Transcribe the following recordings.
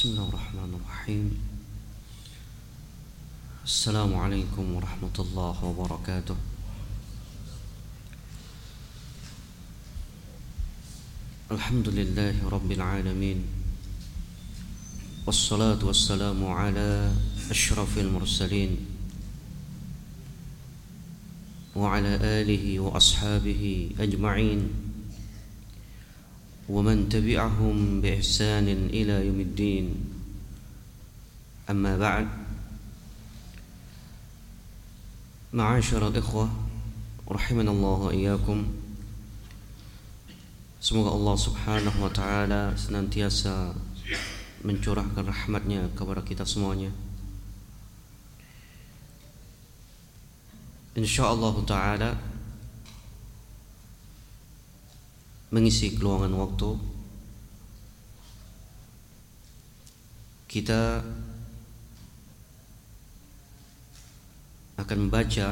Bismillahirrahmanirrahim. Assalamualaikum warahmatullahi wabarakatuh. Alhamdulillahi rabbil alamin. Wassalatu wassalamu ala asyrafil mursalin wa ala alihi wa ashabihi ajma'in ومن تبعهم بإحسان إلى يوم الدين. أما بعد. معاشر الإخوة رحمنا الله وإياكم. Semoga Allah subhanahu wa ta'ala senantiasa mencurahkan rahmatnya kepada kita semuanya. InsyaAllah ta'ala mengisi keluangan waktu kita akan membaca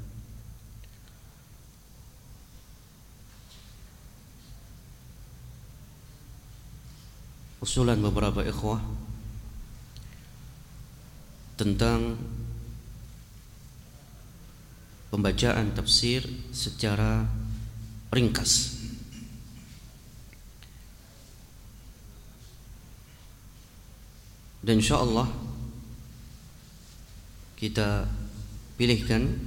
usulan beberapa ikhwah tentang pembacaan tafsir secara ringkas. Dan insyaallah kita pilihkan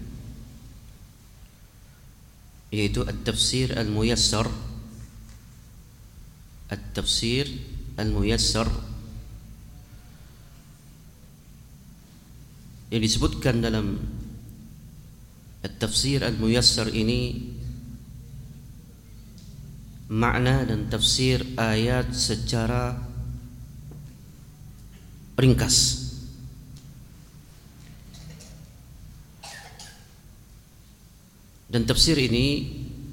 yaitu at-tafsir al-muyassar. At-tafsir al-muyassar yang disebutkan dalam at-tafsir al-muyassar ini makna dan tafsir ayat secara ringkas. Dan tafsir ini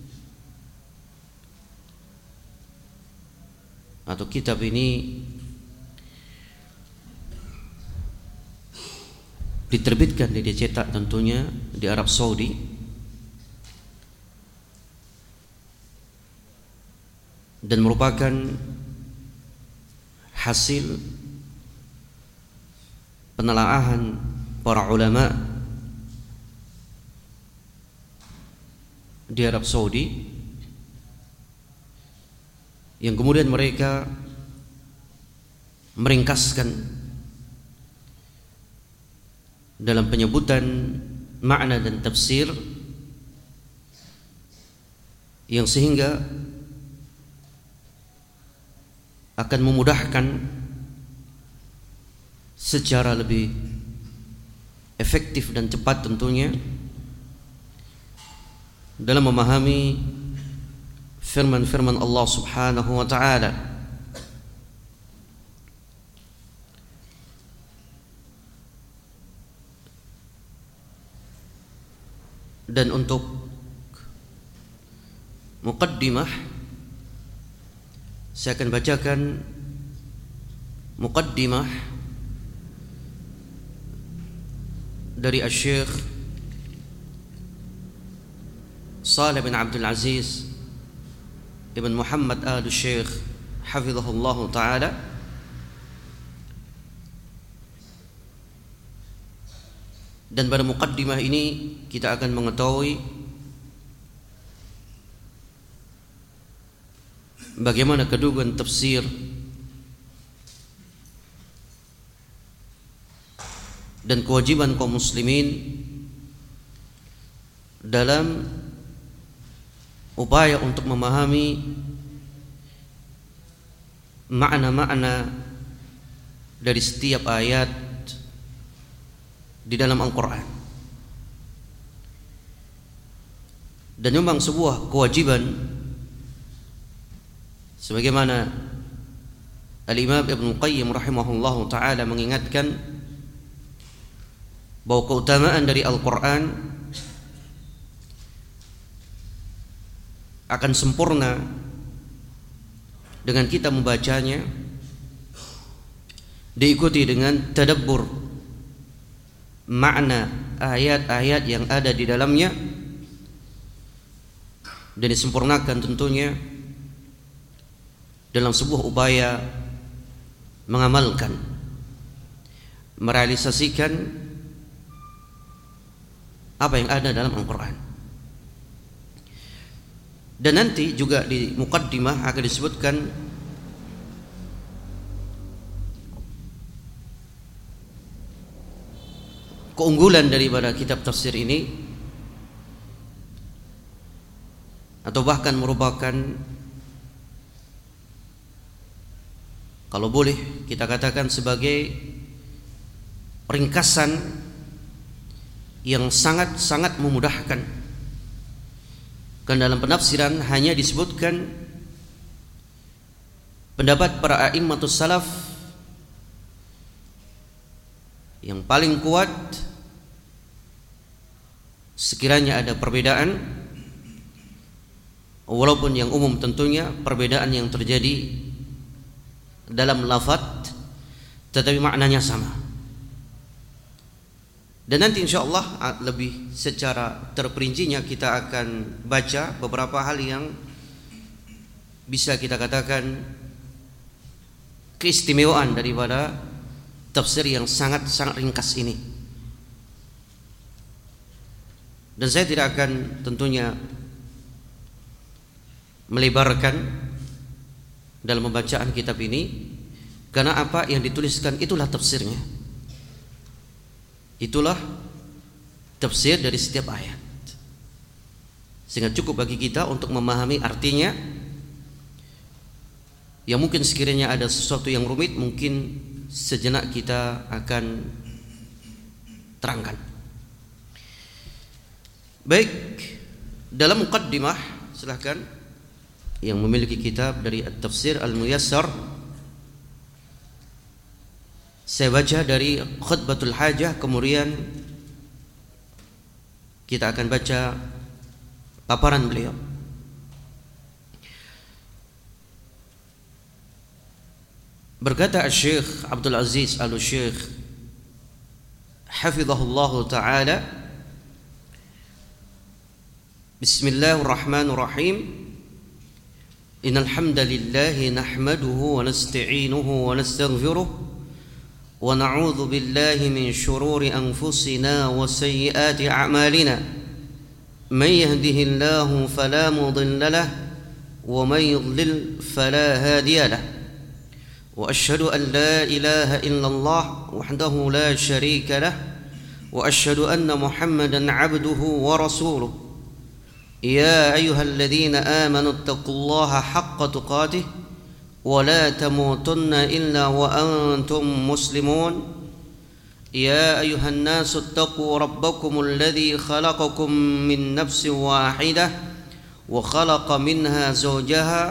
atau kitab ini diterbitkan, dicetak tentunya di Arab Saudi dan merupakan hasil penelaahan para ulama di Arab Saudi yang kemudian mereka meringkaskan dalam penyebutan makna dan tafsir yang sehingga akan memudahkan secara lebih efektif dan cepat tentunya dalam memahami firman-firman Allah subhanahu wa ta'ala. Dan untuk muqaddimah saya akan bacakan muqaddimah dari Asy-Syaikh Shalih bin Abdul Aziz Ibn Muhammad al-Syekh hafizahullah ta'ala. Dan pada muqaddimah ini kita akan mengetahui bagaimana kedudukan tafsir dan kewajiban kaum muslimin dalam upaya untuk memahami makna-makna dari setiap ayat di dalam Al-Quran. Dan memang sebuah kewajiban sebagaimana Al-Imam Ibn Qayyim rahimahullahu ta'ala mengingatkan bahwa keutamaan dari Al-Quran akan sempurna dengan kita membacanya diikuti dengan tadabbur makna ayat-ayat yang ada di dalamnya dan disempurnakan tentunya dalam sebuah upaya mengamalkan, merealisasikan apa yang ada dalam Al-Quran. Dan nanti juga di muqaddimah akan disebutkan keunggulan daripada kitab tafsir ini, atau bahkan merupakan, kalau boleh kita katakan, sebagai ringkasan yang sangat-sangat memudahkan. Karena dalam penafsiran hanya disebutkan pendapat para a'immatus salaf yang paling kuat. Sekiranya ada perbedaan, walaupun yang umum tentunya perbedaan yang terjadi dalam lafadz, tetapi maknanya sama. Dan nanti insyaallah lebih secara terperincinya kita akan baca beberapa hal yang bisa kita katakan keistimewaan daripada tafsir yang sangat-sangat ringkas ini. Dan saya tidak akan tentunya melebarkan dalam pembacaan kitab ini, karena apa yang dituliskan itulah tafsirnya. Itulah tafsir dari setiap ayat, sehingga cukup bagi kita untuk memahami artinya. Yang mungkin sekiranya ada sesuatu yang rumit, mungkin sejenak kita akan terangkan. Baik, dalam muqaddimah, silahkan yang memiliki kitab dari At-Tafsir Al-Muyassar, saya baca dari Khutbatul Hajah, kemudian kita akan baca paparan beliau. Berkata Syekh Abdul Aziz Al-Syekh hafizahullahu ta'ala, Bismillahirrahmanirrahim. Innal hamdalillah nahmaduhu wa nasta'inuhu wa nastaghfiruh wa na'udzu billahi min shururi anfusina wa sayyiati a'malina. Man yahdihillahu fala mudilla lahu wa man yudlil fala hadiya lahu. Wa asyhadu an la ilaha illallah wahdahu la syarika lahu wa asyhadu anna Muhammadan 'abduhu wa rasuluh. يا أيها الذين آمنوا اتقوا الله حق تقاته ولا تموتن إلا وأنتم مسلمون. يا أيها الناس اتقوا ربكم الذي خلقكم من نفس واحدة وخلق منها زوجها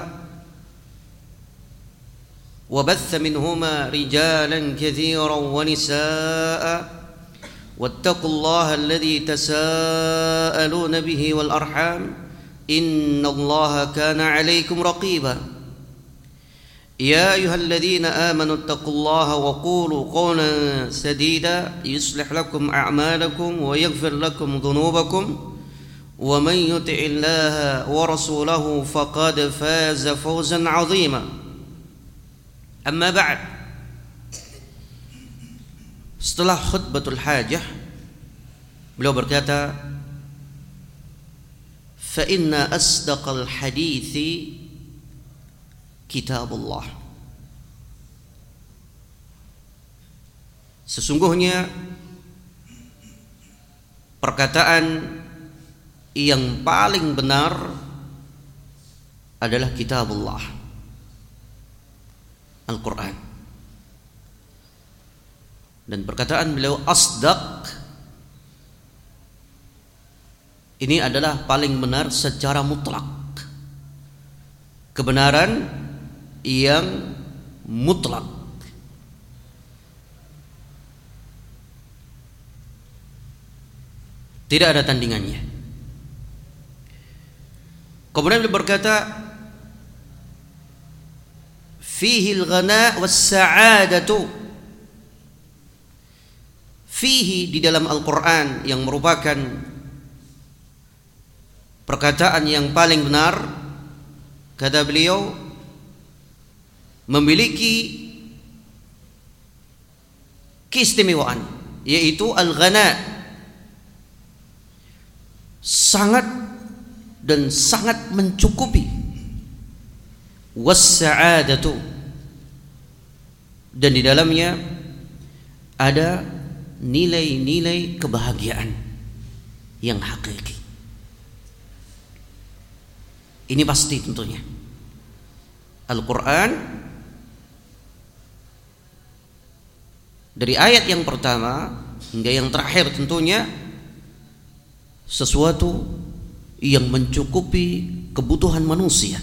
وبث منهما رجالا كثيرا ونساء واتقوا الله الذي تساءلون به والأرحام إن الله كان عليكم رقيبا. يا أيها الذين آمنوا اتقوا الله وقولوا قولا سديدا يصلح لكم أعمالكم ويغفر لكم ذنوبكم ومن يطع الله ورسوله فقد فاز فوزا عظيما. أما بعد. Setelah khutbatul hajah, beliau berkata, fa inna asdaqal hadithi kitabullah. Sesungguhnya perkataan yang paling benar adalah kitabullah, Al-Quran. Dan perkataan beliau asdaq ini adalah paling benar secara mutlak, kebenaran yang mutlak. Tidak ada tandingannya. Kemudian beliau berkata, fihi al-ghana was-sa'adatu. Fihi, di dalam Al-Quran, yang merupakan perkataan yang paling benar, kata beliau, memiliki keistimewaan, yaitu al-ghana, sangat dan sangat mencukupi, was-sa'adatu, dan di dalamnya ada nilai-nilai kebahagiaan yang hakiki. Ini pasti tentunya Al-Quran dari ayat yang pertama hingga yang terakhir tentunya sesuatu yang mencukupi kebutuhan manusia,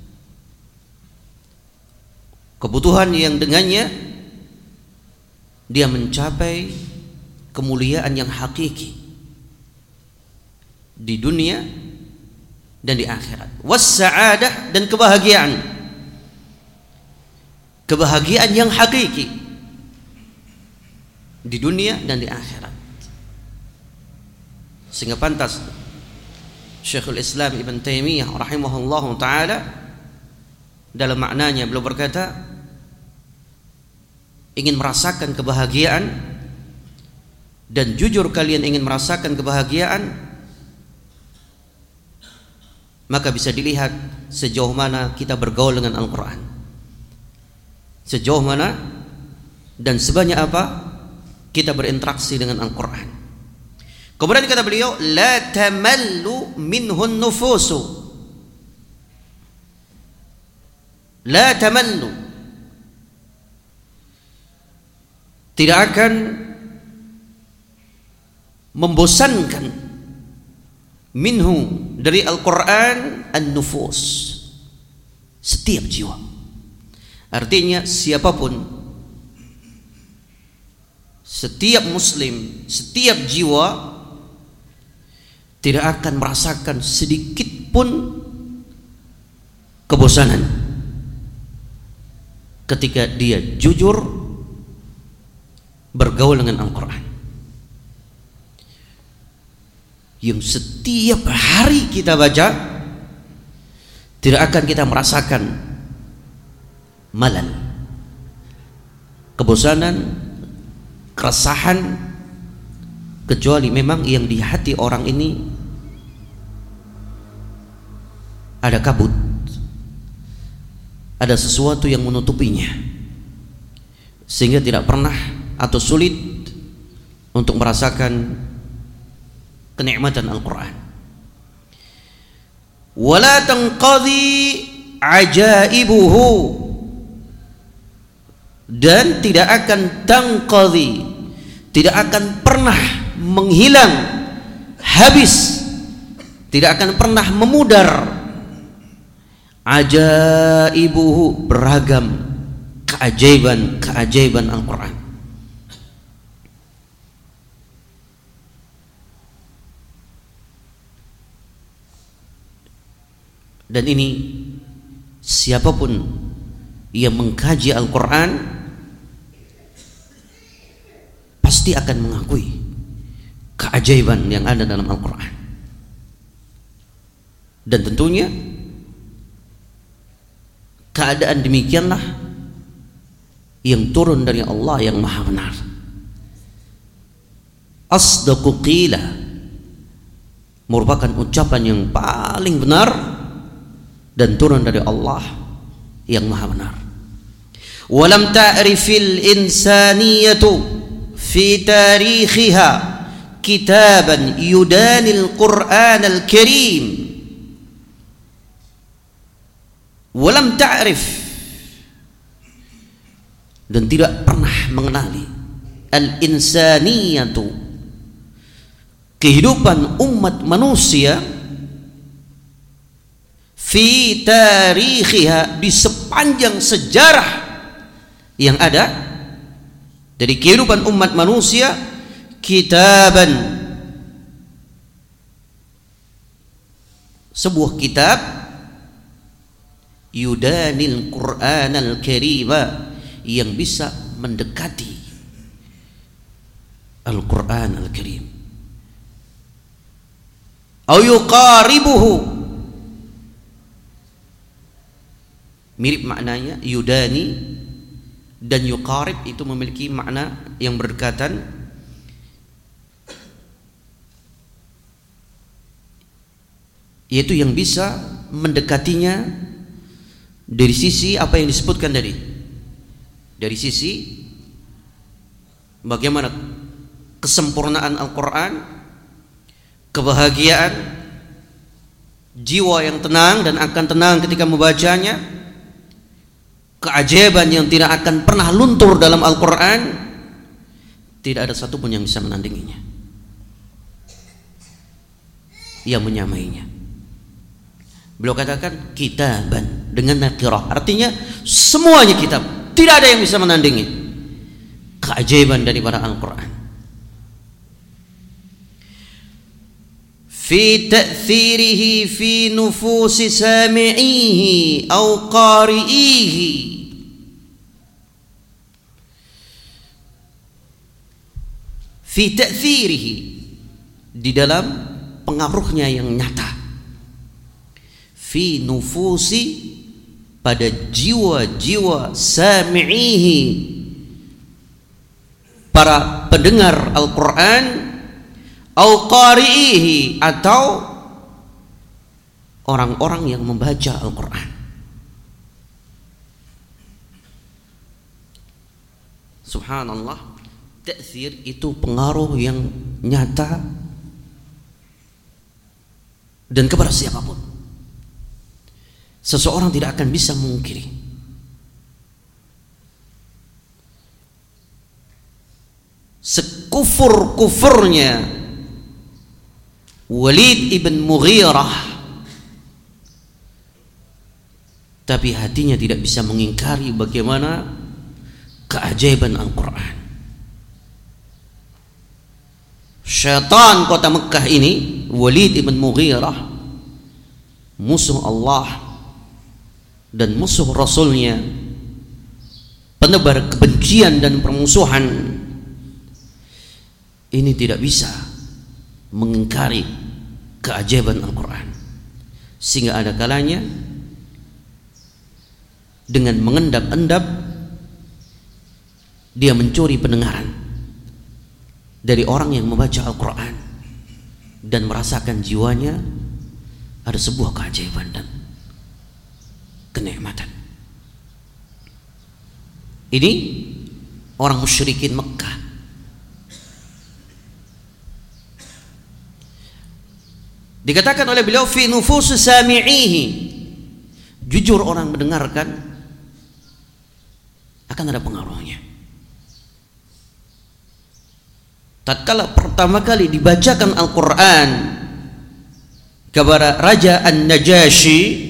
kebutuhan yang dengannya dia mencapai kemuliaan yang hakiki di dunia dan di akhirat. Was-sa'adah, dan kebahagiaan, kebahagiaan yang hakiki di dunia dan di akhirat. Sehingga pantas Syekhul Islam Ibn Taimiyah rahimahullahu ta'ala dalam maknanya beliau berkata, ingin merasakan kebahagiaan dan jujur kalian ingin merasakan kebahagiaan, maka bisa dilihat sejauh mana kita bergaul dengan Al-Quran, sejauh mana dan sebanyak apa kita berinteraksi dengan Al-Quran. Kemudian kata beliau, la tamallu minhun nufusu, la tamallu, tidak akan membosankan, minhu, dari Al-Quran, an-nufus, setiap jiwa. Artinya siapapun, setiap muslim, setiap jiwa tidak akan merasakan sedikit pun kebosanan ketika dia jujur bergaul dengan Al-Quran, yang setiap hari kita baca, tidak akan kita merasakan malal, kebosanan, keresahan, kecuali memang yang di hati orang ini ada kabut, ada sesuatu yang menutupinya, sehingga tidak pernah atau sulit untuk merasakan kenikmatan Al-Quran. Wala tanqadhi ajaibuhu, dan tidak akan tanqadhi, tidak akan pernah menghilang, habis, tidak akan pernah memudar, ajaibuhu, beragam keajaiban Al-Quran. Dan ini siapapun yang mengkaji Al-Quran pasti akan mengakui keajaiban yang ada dalam Al-Quran. Dan tentunya keadaan demikianlah yang turun dari Allah yang maha benar. Asdaqu qila, merupakan ucapan yang paling benar dan turun dari Allah yang maha benar. Walam ta'rifil insaniyatu fi tarikhiha kitaban yudanil Qur'an al-Karim. Walam ta'rif, dan tidak pernah mengenali, al-insaniyatu, kehidupan umat manusia, fi tarikhiha, di sepanjang sejarah yang ada dari kehidupan umat manusia, kitaban, sebuah kitab, yudanil Qur'an al-Karima, yang bisa mendekati Al-Quran Al-Karim, au yuqaribuhu, mirip maknanya, yudani Dan yuqarib itu memiliki makna yang berdekatan, yaitu yang bisa mendekatinya dari sisi apa yang disebutkan tadi, dari sisi bagaimana kesempurnaan Al-Quran, kebahagiaan, jiwa yang tenang dan akan tenang ketika membacanya, keajaiban yang tidak akan pernah luntur dalam Al-Quran, tidak ada satupun yang bisa menandinginya, yang menyamainya. Beliau katakan kitaban dengan nakirah, artinya semuanya kitab, tidak ada yang bisa menandingi keajaiban daripada Al-Quran. Fi ta'thirihi fi nufusi sami'ihi au qari'ihi, fi ta'thirihi, di dalam pengaruhnya yang nyata, fi nufusi, pada jiwa-jiwa, sami'ihi, para pendengar Al-Quran, au qari'ihi, atau orang-orang yang membaca Al-Quran. Subhanallah, ta'thir itu pengaruh yang nyata dan kepada siapapun. Seseorang tidak akan bisa memungkiri. Sekufur-kufurnya Walid ibn Mughirah, tapi hatinya tidak bisa mengingkari bagaimana keajaiban Al-Quran. Syaitan kota Mekah ini, Walid ibn Mughirah, musuh Allah dan musuh Rasulnya, penebar kebencian dan permusuhan, ini tidak bisa mengingkari keajaiban Al-Quran, sehingga ada kalanya dengan mengendap-endap dia mencuri pendengaran dari orang yang membaca Al-Quran dan merasakan jiwanya ada sebuah keajaiban dan kenikmatan. Ini orang musyrikin Mekah. Dikatakan oleh beliau fi nufus sami'ihi, jujur orang mendengarkan akan ada pengaruhnya. Tatkala pertama kali dibacakan Al-Quran kepada Raja An-Najasyi,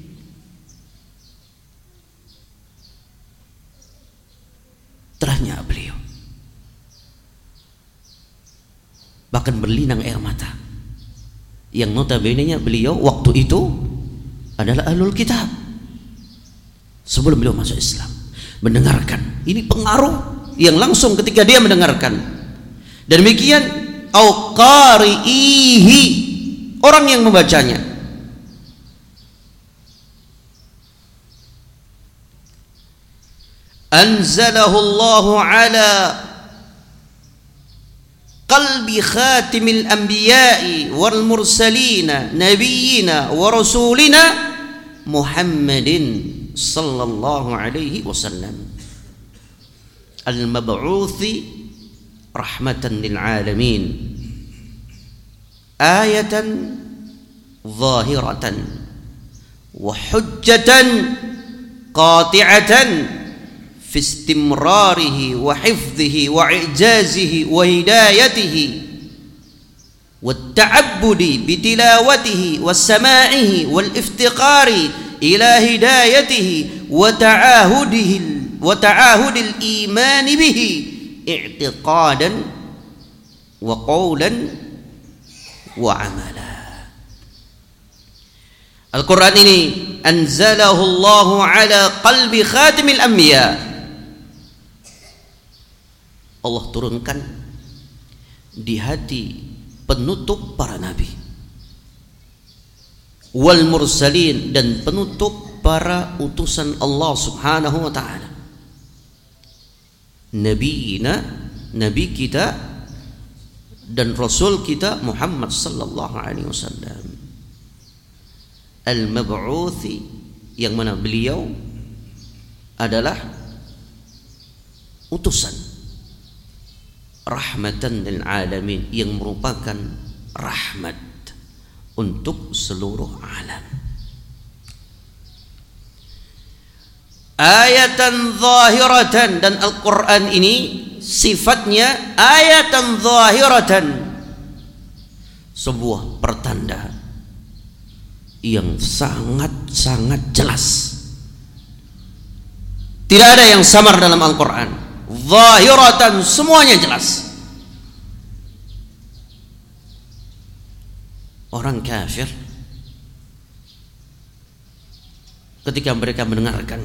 terahnya beliau bahkan berlinang air mata, yang notabene-nya beliau waktu itu adalah ahlul kitab sebelum beliau masuk Islam. Mendengarkan, ini pengaruh yang langsung ketika dia mendengarkan. Dan demikian au qari'ihi, orang yang membacanya. Anzalahu Allahu ala qalbi khatimil anbiya'i wal mursalina nabiyyina wa rasulina Muhammadin sallallahu alaihi wasallam al-mab'uthi rahmatan lil alamin, ayatan zahiratan wa hujjatan qati'atan fi istimrarihi wa hifdhihi wa i'jazihi wa hidayatihi wa ta'abbudi bi tilawatihi wa sama'ihi wal iftiqari ila hidayatihi wa ta'ahudil iman bihi i'tiqadan wa qawlan wa amala. Al-Quran ini anzalahu Allahu ala qalbi khatimil anbiya, Allah turunkan di hati penutup para nabi, wal mursalin, dan penutup para utusan Allah subhanahu wa ta'ala. nabiyina, nabi kita dan rasul kita Muhammad sallallahu alaihi wasallam, al-mab'uthi, yang mana beliau adalah utusan rahmatan lil alamin, yang merupakan rahmat untuk seluruh alam. Ayatan zahiratan, dan Al-Quran ini sifatnya ayatan zahiratan, sebuah pertanda yang sangat-sangat jelas. Tidak ada yang samar dalam Al-Quran. Zahiratan, semuanya jelas. Orang kafir ketika mereka mendengarkan,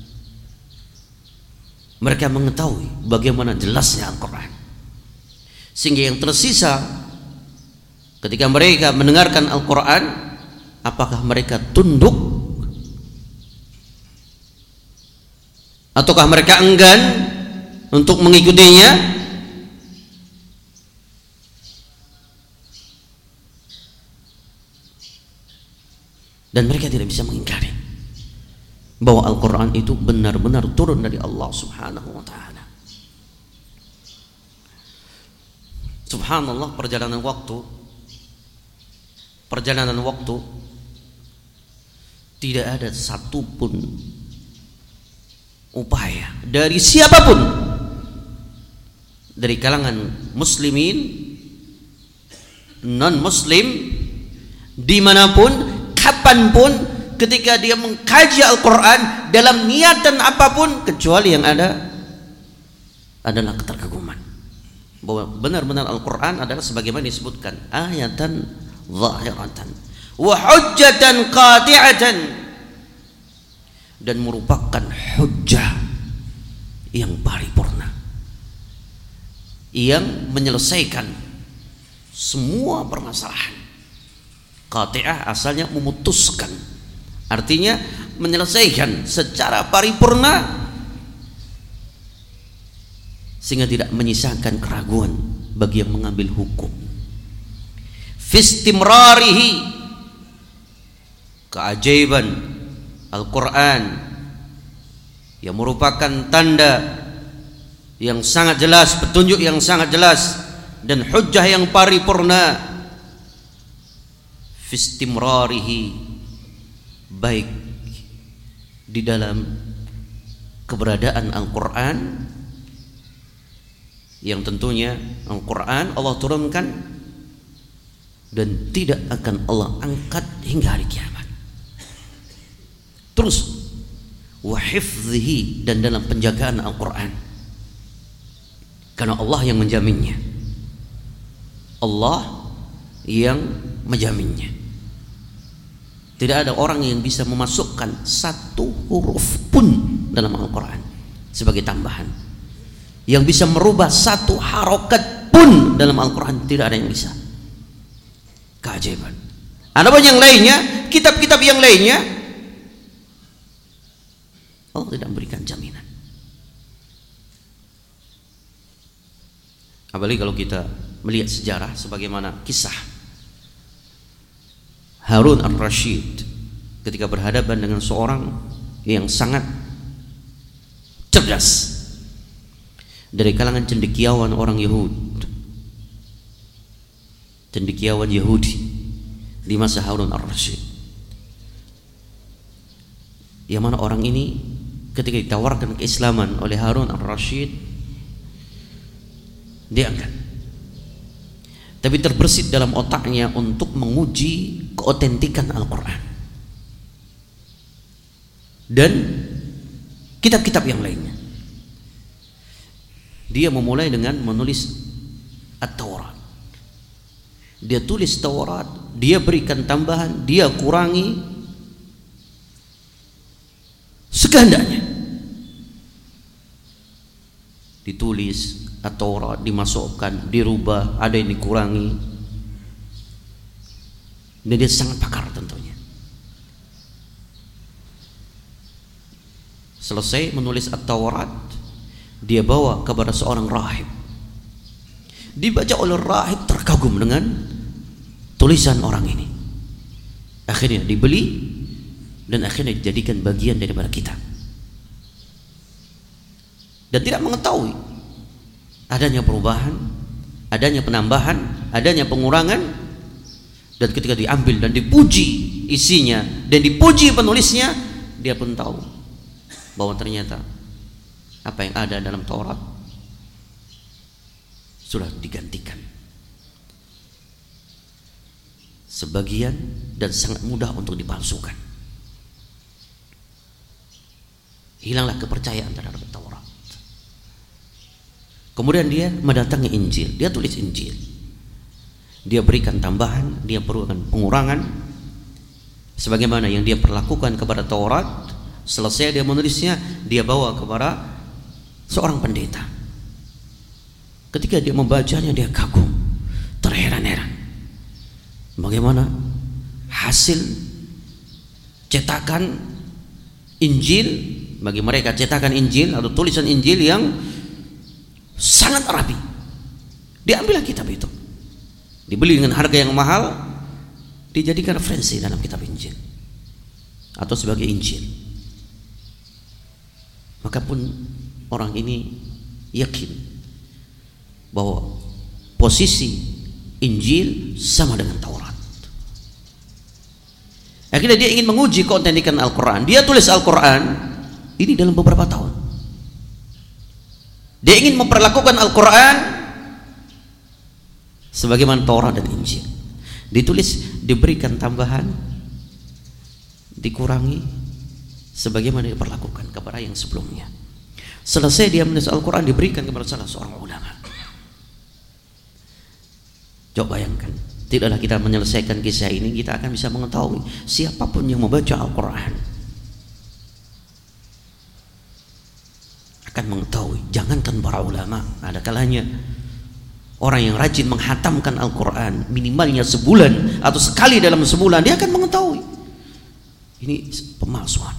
mereka mengetahui bagaimana jelasnya Al-Quran, sehingga yang tersisa ketika mereka mendengarkan Al-Quran, apakah mereka tunduk ataukah mereka enggan untuk mengikutinya? Dan mereka tidak bisa mengingkari bahwa Al-Quran itu benar-benar turun dari Allah subhanahu wa ta'ala. Subhanallah, perjalanan waktu tidak ada satupun upaya dari siapapun, dari kalangan muslimin, non muslim, dimanapun, kapanpun, ketika dia mengkaji Al-Quran dalam niatan apapun, kecuali yang ada adalah keterkaguman bahwa benar-benar Al-Quran adalah sebagaimana disebutkan, ayatan zahiratan wa hujjatan qati'atan, dan merupakan hujjah yang paripurna, yang menyelesaikan semua permasalahan. Qati'ah asalnya memutuskan, artinya menyelesaikan secara paripurna, sehingga tidak menyisakan keraguan bagi yang mengambil hukum. Fistimrarihi, keajaiban Al-Quran yang merupakan tanda yang sangat jelas, petunjuk yang sangat jelas, dan hujjah yang paripurna. Fistimrarihi, baik di dalam keberadaan Al-Quran, yang tentunya Al-Quran Allah turunkan dan tidak akan Allah angkat hingga hari kiamat. Terus wa hifdhihi, dan dalam penjagaan Al-Quran, karena Allah yang menjaminnya, Allah yang menjaminnya. Tidak ada orang yang bisa memasukkan satu huruf pun dalam Al-Quran sebagai tambahan, yang bisa merubah satu harokat pun dalam Al-Quran. Tidak ada yang bisa. Keajaiban. Adapun yang lainnya, kitab-kitab yang lainnya, Allah tidak memberikan jaminan. Apalagi kalau kita melihat sejarah, sebagaimana kisah Harun al-Rashid ketika berhadapan dengan seorang yang sangat cerdas dari kalangan cendekiawan orang Yahudi, cendekiawan Yahudi di masa Harun al-Rashid, yang mana orang ini ketika ditawarkan keislaman oleh Harun al-Rashid, dia angkat. Tapi terbersit dalam otaknya untuk menguji keotentikan Al-Quran dan kitab-kitab yang lainnya. Dia memulai dengan menulis At-Taurat. Dia tulis Taurat, dia berikan tambahan, dia kurangi sekehendaknya. Ditulis At-Taurat, dimasukkan, dirubah, ada yang dikurangi. Dan dia sangat pakar tentunya. Selesai menulis At-Taurat, Dia bawa kepada seorang rahib. Dibaca oleh rahib, terkagum dengan tulisan orang ini. Akhirnya dibeli dan akhirnya dijadikan bagian daripada kitab. Dan tidak mengetahui adanya perubahan, adanya penambahan, adanya pengurangan. Dan ketika diambil dan dipuji isinya dan dipuji penulisnya, dia pun tahu bahwa ternyata apa yang ada dalam Taurat sudah digantikan sebagian dan sangat mudah untuk dipalsukan. Hilanglah kepercayaan terhadap Taurat. Kemudian dia mendatangi Injil, dia tulis Injil, dia berikan tambahan, dia berikan pengurangan sebagaimana yang dia perlakukan kepada Taurat. Selesai dia menulisnya, dia bawa kepada seorang pendeta. Ketika dia membacanya, dia kagum, terheran-heran bagaimana hasil cetakan Injil. Bagi mereka cetakan Injil atau tulisan Injil yang sangat rapi. Diambillah kitab itu, dibeli dengan harga yang mahal, dijadikan referensi dalam kitab Injil atau sebagai Injil. Maka pun orang ini yakin bahwa posisi Injil sama dengan Taurat. Akhirnya dia ingin menguji keautentikan Al-Quran. Dia tulis Al-Quran ini dalam beberapa tahun. Dia ingin memperlakukan Al-Quran sebagaimana Taurat dan Injil. Ditulis, diberikan tambahan, dikurangi sebagaimana diperlakukan kepada yang sebelumnya. Selesai dia menulis Al-Quran, diberikan kepada salah seorang ulama. Coba bayangkan, tidaklah kita menyelesaikan kisah ini, kita akan bisa mengetahui siapapun yang membaca Al-Quran akan mengetahui. Jangankan para ulama, ada kalanya orang yang rajin menghatamkan Al-Quran minimalnya sebulan atau sekali dalam sebulan, dia akan mengetahui ini pemalsuan.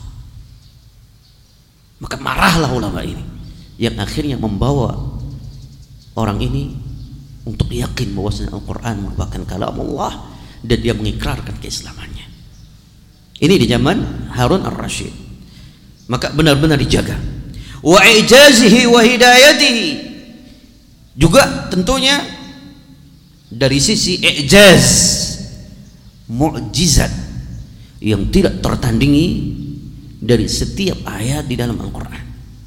Maka marahlah ulama ini yang akhirnya membawa orang ini untuk yakin bahwa Al-Quran merupakan kalam Allah dan dia mengikrarkan keislamannya. Ini di zaman Harun Ar-Rasyid. Maka benar-benar dijaga. Wa ijazihi wa hidayatihi, juga tentunya dari sisi ijaz, mukjizat yang tidak tertandingi dari setiap ayat di dalam Al-Quran,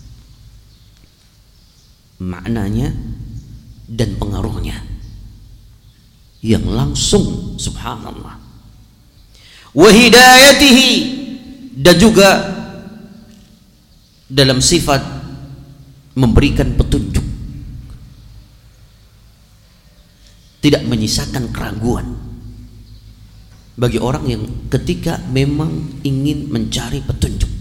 maknanya dan pengaruhnya yang langsung, subhanallah. Wa hidayatihi, dan juga dalam sifat memberikan petunjuk, tidak menyisakan keraguan bagi orang yang ketika memang ingin mencari petunjuk.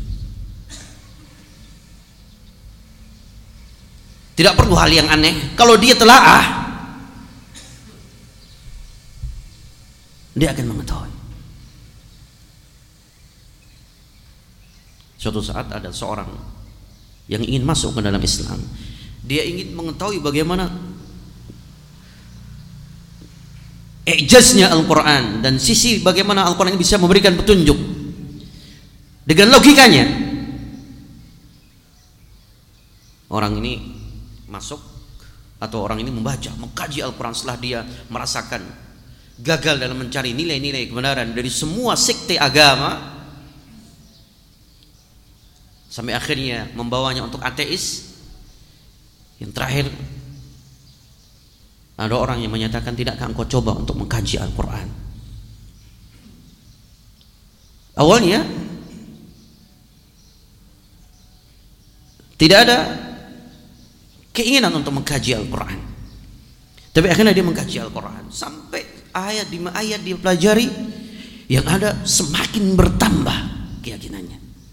Tidak perlu hal yang aneh, kalau dia telaah dia akan mengetahui. Suatu saat ada seorang yang ingin masuk ke dalam Islam, dia ingin mengetahui bagaimana ijaznya Al-Quran dan sisi bagaimana Al-Quran bisa memberikan petunjuk dengan logikanya. Orang ini masuk atau orang ini membaca, mengkaji Al-Quran setelah dia merasakan gagal dalam mencari nilai-nilai kebenaran dari semua sekte agama, sampai akhirnya membawanya untuk ateis. Yang terakhir ada orang yang menyatakan, tidakkah engkau coba untuk mengkaji Al-Quran? Awalnya tidak ada keinginan untuk mengkaji Al-Quran, tapi akhirnya dia mengkaji Al-Quran sampai ayat demi ayat dia pelajari, yang ada semakin bertambah keyakinannya.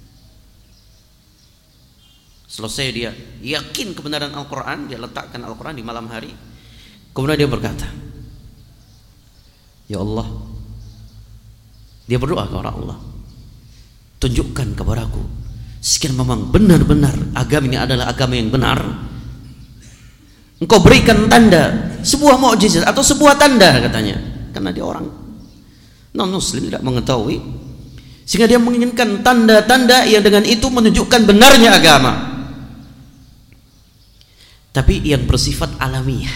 Selesai dia yakin kebenaran Al-Quran, dia letakkan Al-Quran di malam hari. Kemudian dia berkata, ya Allah, dia berdoa kepada Allah, tunjukkan kepadaku, sekian memang benar-benar agama ini adalah agama yang benar, engkau berikan tanda, sebuah mukjizat atau sebuah tanda katanya, karena dia orang non muslim tidak mengetahui, sehingga dia menginginkan tanda-tanda yang dengan itu menunjukkan benarnya agama, tapi yang bersifat alamiah,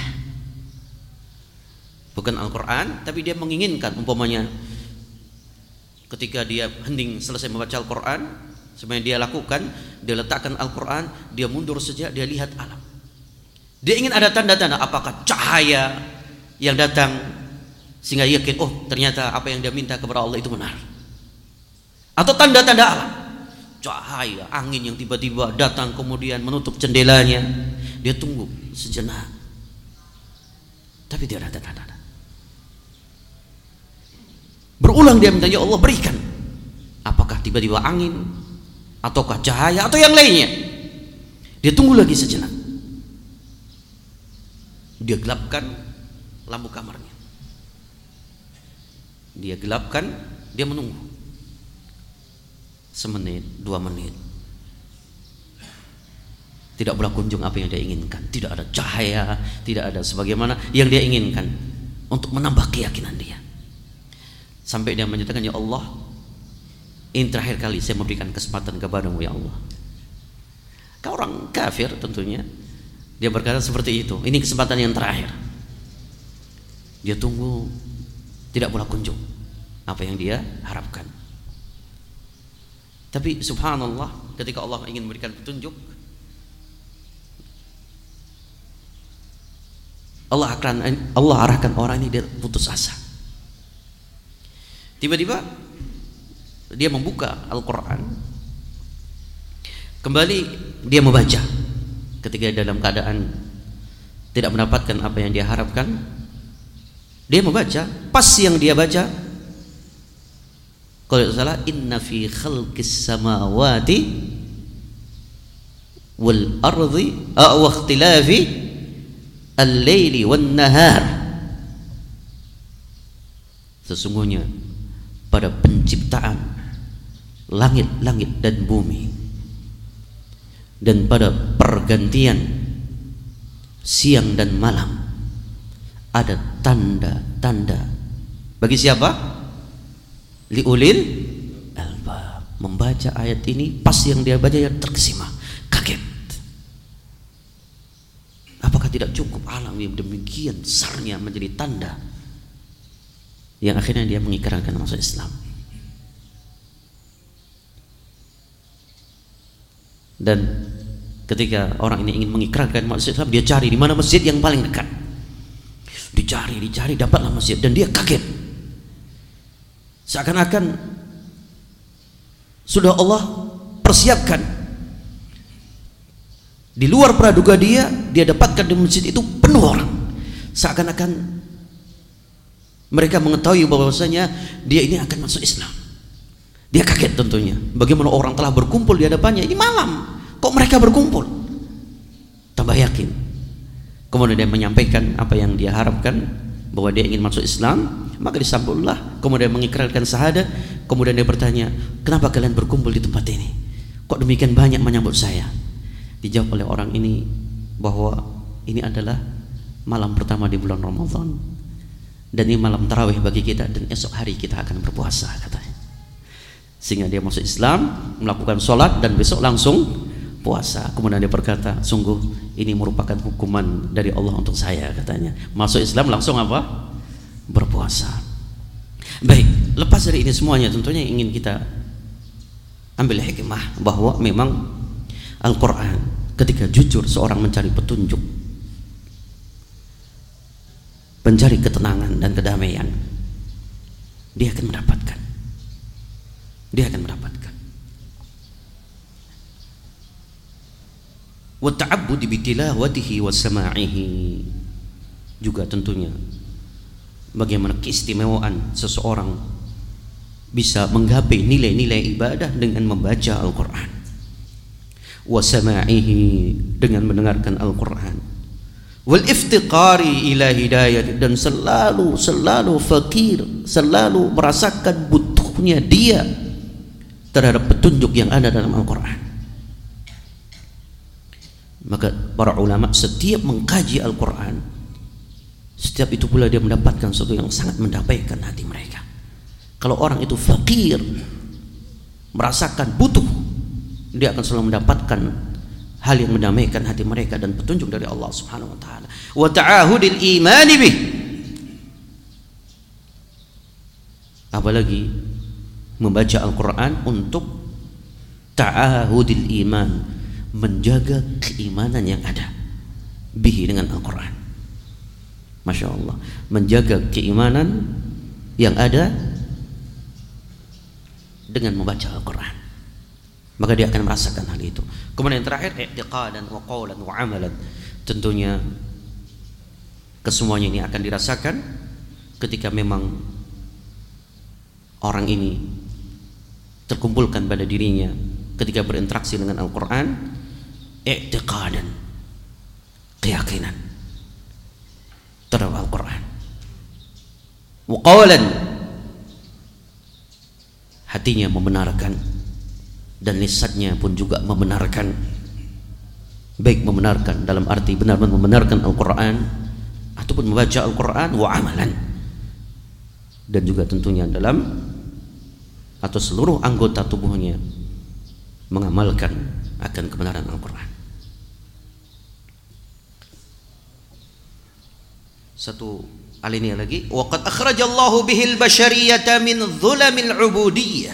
bukan Al-Quran. Tapi dia menginginkan, umpamanya ketika dia hening selesai membaca Al-Quran, sebenarnya dia lakukan, dia letakkan Al-Quran, dia mundur saja, dia lihat alam. Dia ingin ada tanda-tanda, apakah cahaya yang datang sehingga yakin, oh ternyata apa yang dia minta kepada Allah itu benar, atau tanda-tanda alam, cahaya angin yang tiba-tiba datang kemudian menutup jendelanya. Dia tunggu sejenak, tapi tidak ada tanda-tanda. Berulang dia minta, ya Allah berikan, apakah tiba-tiba angin ataukah cahaya atau yang lainnya. Dia tunggu lagi sejenak, dia gelapkan lampu kamarnya, dia gelapkan, dia menunggu semenit, 2 menit, tidak berlaku kunjung apa yang dia inginkan. Tidak ada cahaya, tidak ada sebagaimana yang dia inginkan, untuk menambah keyakinan dia. Sampai dia menyatakan, ya Allah, ini terakhir kali saya memberikan kesempatan kepadamu ya Allah. Kau orang kafir tentunya, dia berkata seperti itu, ini kesempatan yang terakhir. Dia tunggu, tidak berlaku kunjung apa yang dia harapkan. Tapi subhanallah, ketika Allah ingin memberikan petunjuk, Allah arahkan orang ini, dia putus asa. Tiba-tiba dia membuka Al-Quran, kembali dia membaca. Ketika dalam keadaan tidak mendapatkan apa yang dia harapkan, dia membaca. Pas yang dia baca, kalau tidak salah, inna fi khalqis samawati wal ardi wa ikhtilafi al-laili wan nahar, sesungguhnya pada penciptaan langit-langit dan bumi dan pada pergantian siang dan malam ada tanda-tanda bagi siapa? Liulil albab. Membaca ayat ini, pas yang dia baca, dia terkesima, kaget. Apakah tidak cukup alam yang demikian besarnya menjadi tanda yang akhirnya dia mengikrarkan masuk Islam? Dan ketika orang ini ingin mengikrarkan masuk Islam, dia cari di mana masjid yang paling dekat. Dicari, dapatlah masjid, dan dia kaget. Seakan-akan sudah Allah persiapkan. Di luar praduga dia dapatkan di masjid itu penuh orang. Seakan-akan mereka mengetahui bahwasanya dia ini akan masuk Islam. Dia kaget tentunya. Bagaimana orang telah berkumpul di hadapannya, ini malam, kok mereka berkumpul? Tambah yakin. Kemudian dia menyampaikan apa yang dia harapkan, bahwa dia ingin masuk Islam. Maka disambutlah, kemudian mengikrarkan syahadat. Kemudian dia bertanya, kenapa kalian berkumpul di tempat ini? Kok demikian banyak menyambut saya? Dijawab oleh orang ini bahwa ini adalah malam pertama di bulan Ramadan, dan ini malam tarawih bagi kita, dan esok hari kita akan berpuasa, katanya. Sehingga dia masuk Islam, melakukan sholat, dan besok langsung puasa. Kemudian dia berkata, sungguh ini merupakan hukuman dari Allah untuk saya, katanya. Masuk Islam langsung apa? Berpuasa. Baik, lepas dari ini semuanya, tentunya ingin kita ambil hikmah bahwa memang Al-Quran, ketika jujur seorang mencari petunjuk, mencari ketenangan dan kedamaian, dia akan mendapatkan. Wa ta'abbudi bi tilawatihi wa sama'ihi, juga tentunya bagaimana keistimewaan seseorang bisa menggapai nilai-nilai ibadah dengan membaca Al-Quran, wa sama'ihi, dengan mendengarkan Al-Quran, wal iftiqari ila hidayah, dan selalu fakir, selalu merasakan butuhnya dia terhadap petunjuk yang ada dalam Al-Quran. Maka para ulama setiap mengkaji Al-Quran, setiap itu pula dia mendapatkan sesuatu yang sangat mendamaikan hati mereka. Kalau orang itu fakir, merasakan butuh, dia akan selalu mendapatkan hal yang mendamaikan hati mereka dan petunjuk dari Allah Subhanahu wa taala. Wa ta'ahudil imani bih. Apalagi membaca Al-Quran untuk ta'ahudil iman, menjaga keimanan yang ada bihi dengan Al-Quran. Masya Allah, menjaga keimanan yang ada dengan membaca Al-Quran, maka dia akan merasakan hal itu. Kemudian yang terakhir, i'tiqadan wa qawlan wa amalan. Tentunya kesemuanya ini akan dirasakan ketika memang orang ini terkumpulkan pada dirinya ketika berinteraksi dengan Al-Quran, i'tiqadan, keyakinan terhadap Al-Quran, wa qawlan, hatinya membenarkan dan lisannya pun juga membenarkan, baik membenarkan dalam arti benar-benar membenarkan Al-Quran ataupun membaca Al-Quran, wa amalan, dan juga tentunya dalam atau seluruh anggota tubuhnya mengamalkan akan kebenaran Al-Quran. Satu alinea lagi, waqad akhrajallahu bihil bashariyata min dhulamil ubudiyyah.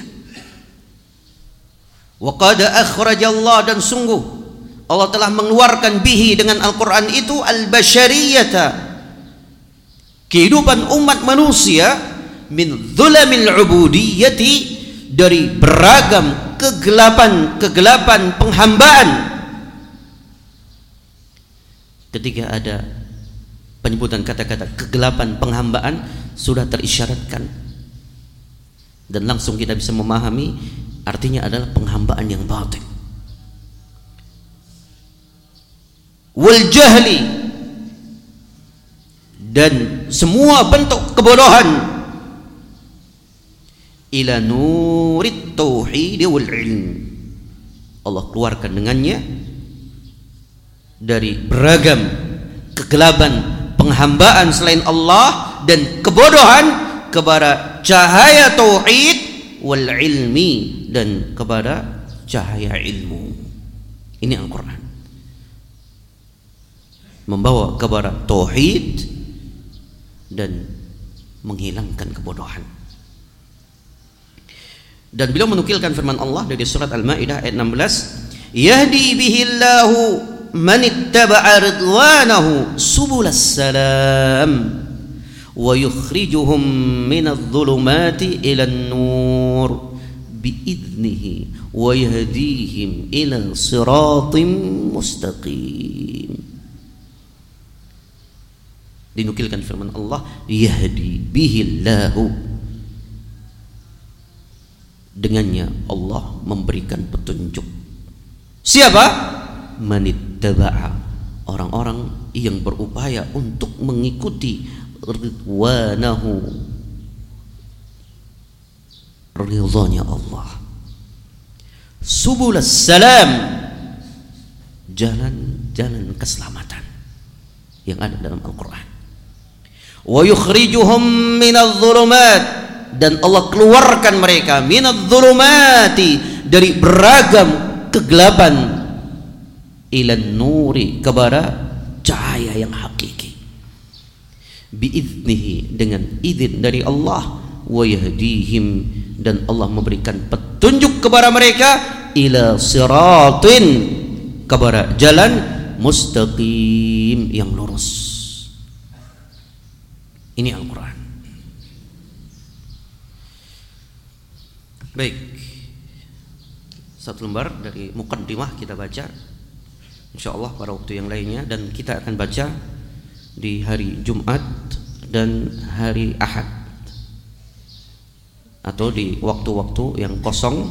Waqad akhrajallahu, dan sungguh Allah telah mengeluarkan bihi dengan Al-Quran itu al-bashariyata, kehidupan umat manusia, min dhulamil ubudiyyati, dari beragam kegelapan penghambaan. Ketika ada penyebutan kata-kata kegelapan penghambaan, sudah terisyaratkan dan langsung kita bisa memahami artinya adalah penghambaan yang batin. Wal jahli, dan semua bentuk kebodohan, ila nurit tauhid wal ilm, Allah keluarkan dengannya dari beragam kegelapan penghambaan selain Allah dan kebodohan kepada cahaya tauhid wal ilmi, dan kepada cahaya ilmu. Ini Al-Quran membawa kepada tauhid dan menghilangkan kebodohan. Dan beliau menukilkan firman Allah dari surat Al-Maidah ayat 16, yahdi bihillahu man ittaba'a ridwanahu subulas salam wa yukhrijuhum minadh dhulumati ilan nur biidnihi wa yahdihim ila siratim mustaqim. Dinukilkan firman Allah, yahdi bihillahu, dengannya Allah memberikan petunjuk. Siapa? Manittaba'a, orang-orang yang berupaya untuk mengikuti ridwanahu, ridhanya Allah, subulas salam, jalan-jalan keselamatan yang ada dalam Al-Quran. Wa yukhrijuhum minadh dhulumat, dan Allah keluarkan mereka minadh dhulumati, dari beragam kegelapan, ilan nuri, kepada cahaya yang hakiki, biiznihi, dengan izin dari Allah, wa yahdihim, dan Allah memberikan petunjuk kepada mereka, ila siratin, kepada jalan mustaqim, yang lurus. Ini Al-Quran. Baik, satu lembar dari muqaddimah kita baca, insyaallah pada waktu yang lainnya, dan kita akan baca di hari Jumat dan hari Ahad, atau di waktu-waktu yang kosong.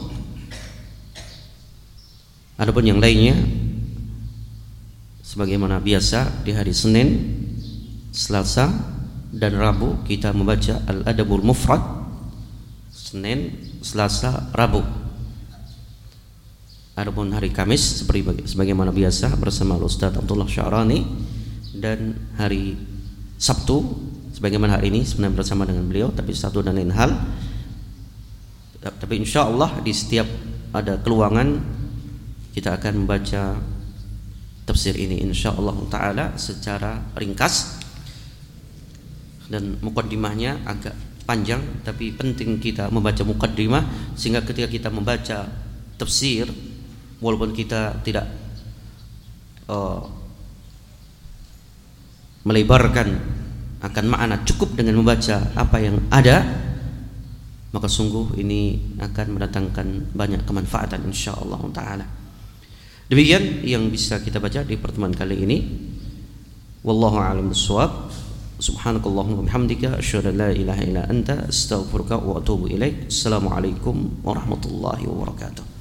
Adapun yang lainnya sebagaimana biasa di hari Senin, Selasa dan Rabu kita membaca Al-Adabul Mufrad, Senin, Selasa, Rabu. Adapun hari Kamis sebagaimana biasa bersama Ustaz Abdullah Sya'rani, dan hari Sabtu sebagaimana hari ini sebenarnya bersama dengan beliau, tapi satu dan lain hal. Tapi insya Allah di setiap ada keluangan kita akan membaca tafsir ini insya Allah Ta'ala secara ringkas, dan mukaddimahnya agak panjang, tapi penting kita membaca mukaddimah sehingga ketika kita membaca tafsir, walaupun kita tidak melebarkan akan makna, cukup dengan membaca apa yang ada, maka sungguh ini akan mendatangkan banyak kemanfaatan insyaallah taala. Demikian yang bisa kita baca di pertemuan kali ini. Wallahu a'lam bissawab. Subhanakallahumma wa bihamdika asyhadu an la ilaha illa anta astaghfiruka wa atubu ilaik. Assalamualaikum warahmatullahi wabarakatuh.